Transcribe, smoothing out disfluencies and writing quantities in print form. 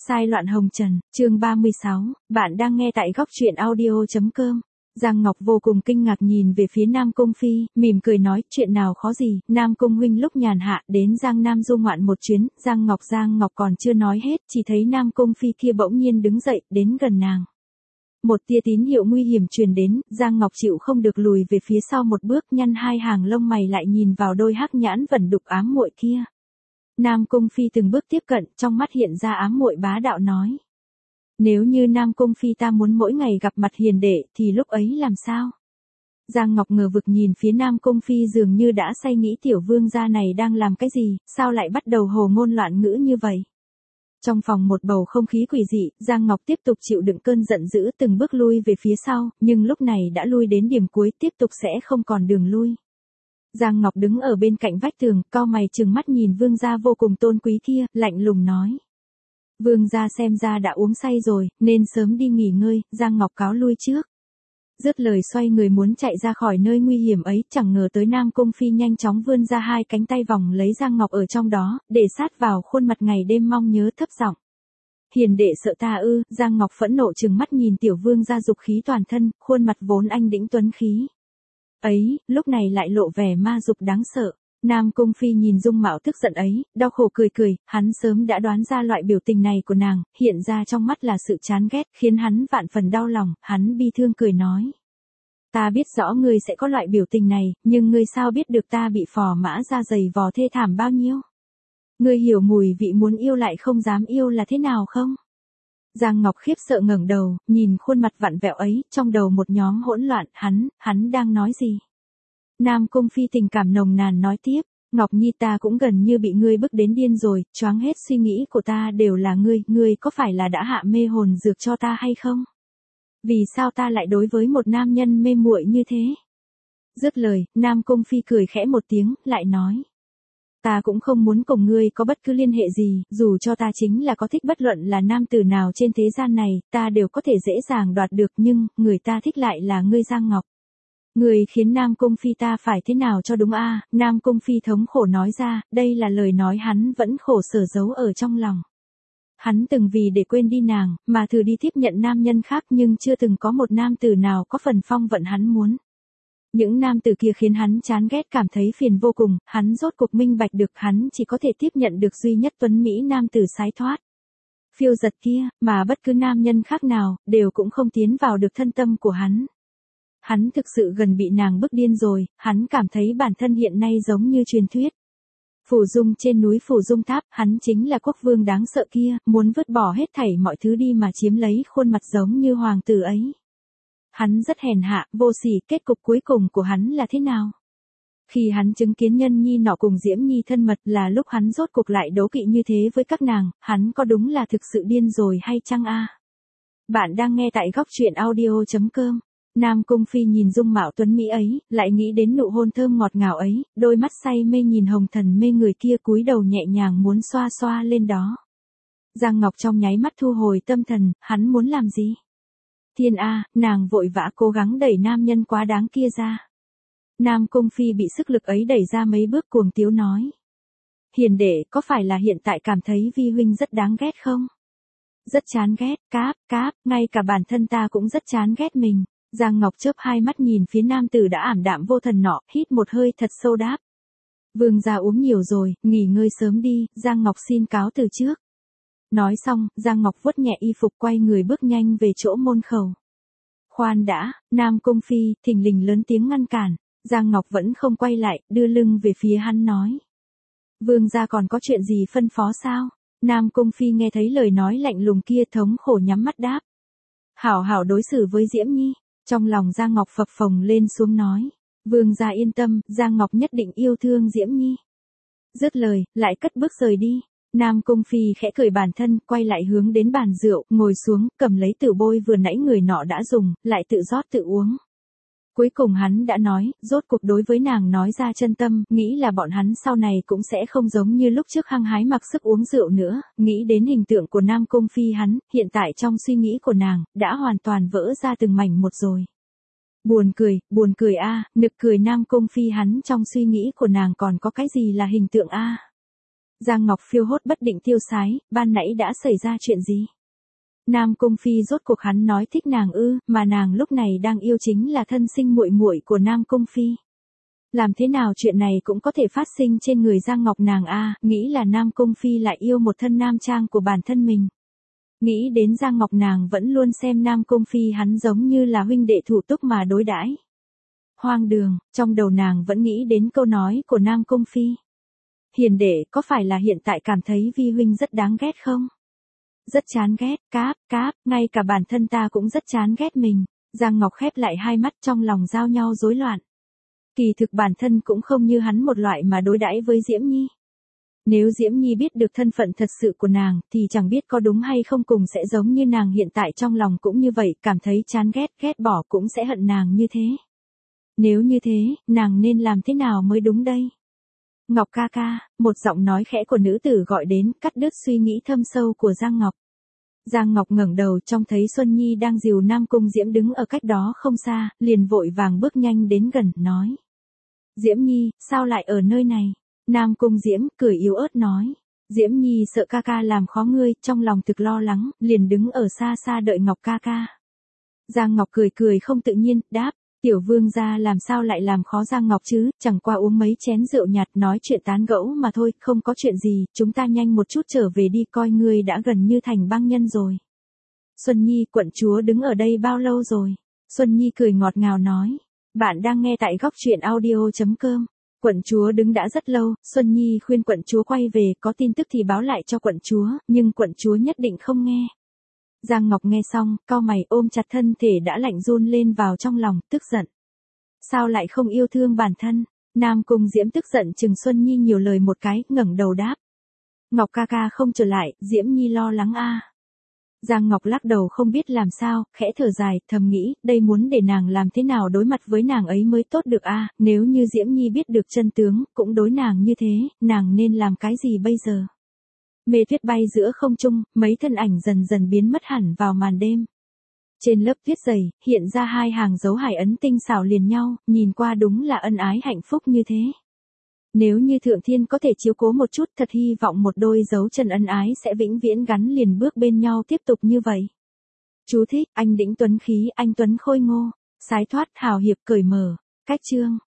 Sai loạn hồng trần, chương 36, bạn đang nghe tại góc truyện audio.com. Giang Ngọc vô cùng kinh ngạc nhìn về phía Nam Cung Phi, mỉm cười nói, chuyện nào khó gì, Nam Cung huynh lúc nhàn hạ đến Giang Nam du ngoạn một chuyến, Giang Ngọc còn chưa nói hết, chỉ thấy Nam Cung Phi kia bỗng nhiên đứng dậy, đến gần nàng. Một tia tín hiệu nguy hiểm truyền đến, Giang Ngọc chịu không được lùi về phía sau một bước, nhăn hai hàng lông mày lại nhìn vào đôi hắc nhãn vẩn đục ám muội kia. Nam Cung Phi từng bước tiếp cận, trong mắt hiện ra ám muội bá đạo nói. Nếu như Nam Cung Phi ta muốn mỗi ngày gặp mặt hiền đệ, thì lúc ấy làm sao? Giang Ngọc ngờ vực nhìn phía Nam Cung Phi dường như đã say nghĩ tiểu vương gia này đang làm cái gì, sao lại bắt đầu hồ ngôn loạn ngữ như vậy? Trong phòng một bầu không khí quỷ dị, Giang Ngọc tiếp tục chịu đựng cơn giận dữ từng bước lui về phía sau, nhưng lúc này đã lui đến điểm cuối, tiếp tục sẽ không còn đường lui. Giang Ngọc đứng ở bên cạnh vách tường, cau mày trừng mắt nhìn vương gia vô cùng tôn quý kia, lạnh lùng nói. Vương gia xem ra đã uống say rồi, nên sớm đi nghỉ ngơi, Giang Ngọc cáo lui trước. Dứt lời xoay người muốn chạy ra khỏi nơi nguy hiểm ấy, chẳng ngờ tới Nam Cung Phi nhanh chóng vươn ra hai cánh tay vòng lấy Giang Ngọc ở trong đó, để sát vào khuôn mặt ngày đêm mong nhớ thấp giọng. Hiền đệ sợ ta ư? Giang Ngọc phẫn nộ trừng mắt nhìn tiểu vương gia dục khí toàn thân, khuôn mặt vốn anh đĩnh tuấn khí. Ấy, lúc này lại lộ vẻ ma dục đáng sợ. Nam Cung Phi nhìn dung mạo tức giận ấy, đau khổ cười, hắn sớm đã đoán ra loại biểu tình này của nàng, hiện ra trong mắt là sự chán ghét, khiến hắn vạn phần đau lòng, hắn bi thương cười nói. Ta biết rõ ngươi sẽ có loại biểu tình này, nhưng ngươi sao biết được ta bị phò mã ra giày vò thê thảm bao nhiêu? Ngươi hiểu mùi vị muốn yêu lại không dám yêu là thế nào không? Giang Ngọc khiếp sợ ngẩng đầu, nhìn khuôn mặt vặn vẹo ấy, trong đầu một nhóm hỗn loạn, hắn đang nói gì? Nam Cung Phi tình cảm nồng nàn nói tiếp, Ngọc Nhi ta cũng gần như bị ngươi bức đến điên rồi, choáng hết suy nghĩ của ta đều là ngươi có phải là đã hạ mê hồn dược cho ta hay không? Vì sao ta lại đối với một nam nhân mê muội như thế? Dứt lời, Nam Cung Phi cười khẽ một tiếng, lại nói. Ta cũng không muốn cùng ngươi có bất cứ liên hệ gì, dù cho ta chính là có thích bất luận là nam tử nào trên thế gian này, ta đều có thể dễ dàng đoạt được nhưng, người ta thích lại là ngươi Giang Ngọc. Ngươi khiến Nam Cung Phi ta phải thế nào cho đúng a? Nam Cung Phi thống khổ nói ra, đây là lời nói hắn vẫn khổ sở giấu ở trong lòng. Hắn từng vì để quên đi nàng, mà thử đi tiếp nhận nam nhân khác nhưng chưa từng có một nam tử nào có phần phong vận hắn muốn. Những nam tử kia khiến hắn chán ghét cảm thấy phiền vô cùng, hắn rốt cuộc minh bạch được hắn chỉ có thể tiếp nhận được duy nhất tuấn Mỹ nam tử sái thoát. Phiêu giật kia, mà bất cứ nam nhân khác nào, đều cũng không tiến vào được thân tâm của hắn. Hắn thực sự gần bị nàng bức điên rồi, hắn cảm thấy bản thân hiện nay giống như truyền thuyết. Phủ Dung trên núi Phủ Dung Tháp, hắn chính là quốc vương đáng sợ kia, muốn vứt bỏ hết thảy mọi thứ đi mà chiếm lấy khuôn mặt giống như hoàng tử ấy. Hắn rất hèn hạ, vô sỉ, kết cục cuối cùng của hắn là thế nào? Khi hắn chứng kiến Nhân Nhi nọ cùng Diễm Nhi thân mật là lúc hắn rốt cuộc lại đố kỵ như thế với các nàng, hắn có đúng là thực sự điên rồi hay chăng a? Bạn đang nghe tại góc truyện audio.com. Nam Cung Phi nhìn dung mạo tuấn Mỹ ấy, lại nghĩ đến nụ hôn thơm ngọt ngào ấy, đôi mắt say mê nhìn hồng thần mê người kia cúi đầu nhẹ nhàng muốn xoa xoa lên đó. Giang Ngọc trong nháy mắt thu hồi tâm thần, hắn muốn làm gì? Thiên A, nàng vội vã cố gắng đẩy nam nhân quá đáng kia ra. Nam Cung Phi bị sức lực ấy đẩy ra mấy bước cuồng tiếu nói. Hiền đệ, có phải là hiện tại cảm thấy vi huynh rất đáng ghét không? Rất chán ghét, cáp, ngay cả bản thân ta cũng rất chán ghét mình. Giang Ngọc chớp hai mắt nhìn phía nam tử đã ảm đạm vô thần nọ, hít một hơi thật sâu đáp. Vương gia uống nhiều rồi, nghỉ ngơi sớm đi, Giang Ngọc xin cáo từ trước. Nói xong, Giang Ngọc vuốt nhẹ y phục quay người bước nhanh về chỗ môn khẩu. Khoan đã, Nam Cung Phi, thình lình lớn tiếng ngăn cản, Giang Ngọc vẫn không quay lại, đưa lưng về phía hắn nói. Vương gia còn có chuyện gì phân phó sao? Nam Cung Phi nghe thấy lời nói lạnh lùng kia thống khổ nhắm mắt đáp. Hảo hảo đối xử với Diễm Nhi. Trong lòng Giang Ngọc phập phồng lên xuống nói. Vương gia yên tâm, Giang Ngọc nhất định yêu thương Diễm Nhi. Dứt lời, lại cất bước rời đi. Nam Cung Phi khẽ cười bản thân, quay lại hướng đến bàn rượu, ngồi xuống, cầm lấy tử bôi vừa nãy người nọ đã dùng, lại tự rót tự uống. Cuối cùng hắn đã nói, rốt cuộc đối với nàng nói ra chân tâm, nghĩ là bọn hắn sau này cũng sẽ không giống như lúc trước hăng hái mặc sức uống rượu nữa, nghĩ đến hình tượng của Nam Cung Phi hắn, hiện tại trong suy nghĩ của nàng, đã hoàn toàn vỡ ra từng mảnh một rồi. Buồn cười a, nực cười Nam Cung Phi hắn trong suy nghĩ của nàng còn có cái gì là hình tượng a. Giang Ngọc phiêu hốt bất định tiêu sái, ban nãy đã xảy ra chuyện gì? Nam Cung Phi rốt cuộc hắn nói thích nàng ư, mà nàng lúc này đang yêu chính là thân sinh muội muội của Nam Cung Phi. Làm thế nào chuyện này cũng có thể phát sinh trên người Giang Ngọc nàng a, nghĩ là Nam Cung Phi lại yêu một thân nam trang của bản thân mình. Nghĩ đến Giang Ngọc nàng vẫn luôn xem Nam Cung Phi hắn giống như là huynh đệ thủ túc mà đối đãi. Hoang đường, trong đầu nàng vẫn nghĩ đến câu nói của Nam Cung Phi. Hiền đệ, có phải là hiện tại cảm thấy Vi huynh rất đáng ghét không? Rất chán ghét, cáp, ngay cả bản thân ta cũng rất chán ghét mình. Giang Ngọc khép lại hai mắt trong lòng giao nhau rối loạn. Kỳ thực bản thân cũng không như hắn một loại mà đối đãi với Diễm Nhi. Nếu Diễm Nhi biết được thân phận thật sự của nàng thì chẳng biết có đúng hay không cùng sẽ giống như nàng hiện tại trong lòng cũng như vậy, cảm thấy chán ghét, ghét bỏ cũng sẽ hận nàng như thế. Nếu như thế, nàng nên làm thế nào mới đúng đây? Ngọc ca ca, một giọng nói khẽ của nữ tử gọi đến, cắt đứt suy nghĩ thâm sâu của Giang Ngọc. Giang Ngọc ngẩng đầu trông thấy Xuân Nhi đang dìu Nam Cung Diễm đứng ở cách đó không xa, liền vội vàng bước nhanh đến gần, nói. Diễm Nhi, sao lại ở nơi này? Nam Cung Diễm cười yếu ớt nói. Diễm Nhi sợ ca ca làm khó ngươi, trong lòng thực lo lắng, liền đứng ở xa xa đợi Ngọc ca ca. Giang Ngọc cười không tự nhiên, đáp. Tiểu vương gia làm sao lại làm khó Giang Ngọc chứ, chẳng qua uống mấy chén rượu nhạt nói chuyện tán gẫu mà thôi, không có chuyện gì, chúng ta nhanh một chút trở về đi, coi ngươi đã gần như thành băng nhân rồi. Xuân Nhi, quận chúa đứng ở đây bao lâu rồi? Xuân Nhi cười ngọt ngào nói. Bạn đang nghe tại góc truyện audio.com. Quận chúa đứng đã rất lâu, Xuân Nhi khuyên quận chúa quay về, có tin tức thì báo lại cho quận chúa, nhưng quận chúa nhất định không nghe. Giang Ngọc nghe xong, cau mày ôm chặt thân thể đã lạnh run lên vào trong lòng, tức giận. Sao lại không yêu thương bản thân? Nam Cung Diễm tức giận chừng Xuân Nhi nhiều lời một cái, ngẩng đầu đáp. Ngọc ca ca không trở lại, Diễm Nhi lo lắng a. Giang Ngọc lắc đầu không biết làm sao, khẽ thở dài, thầm nghĩ, đây muốn để nàng làm thế nào đối mặt với nàng ấy mới tốt được a, nếu như Diễm Nhi biết được chân tướng, cũng đối nàng như thế, nàng nên làm cái gì bây giờ? Mê tuyết bay giữa không trung, mấy thân ảnh dần dần biến mất hẳn vào màn đêm. Trên lớp tuyết dày, hiện ra hai hàng dấu hải ấn tinh xảo liền nhau, nhìn qua đúng là ân ái hạnh phúc như thế. Nếu như Thượng Thiên có thể chiếu cố một chút, thật hy vọng một đôi dấu chân ân ái sẽ vĩnh viễn gắn liền bước bên nhau tiếp tục như vậy. Chú thích, anh đĩnh tuấn khí, anh tuấn khôi ngô, sái thoát hào hiệp cởi mở, cách chương.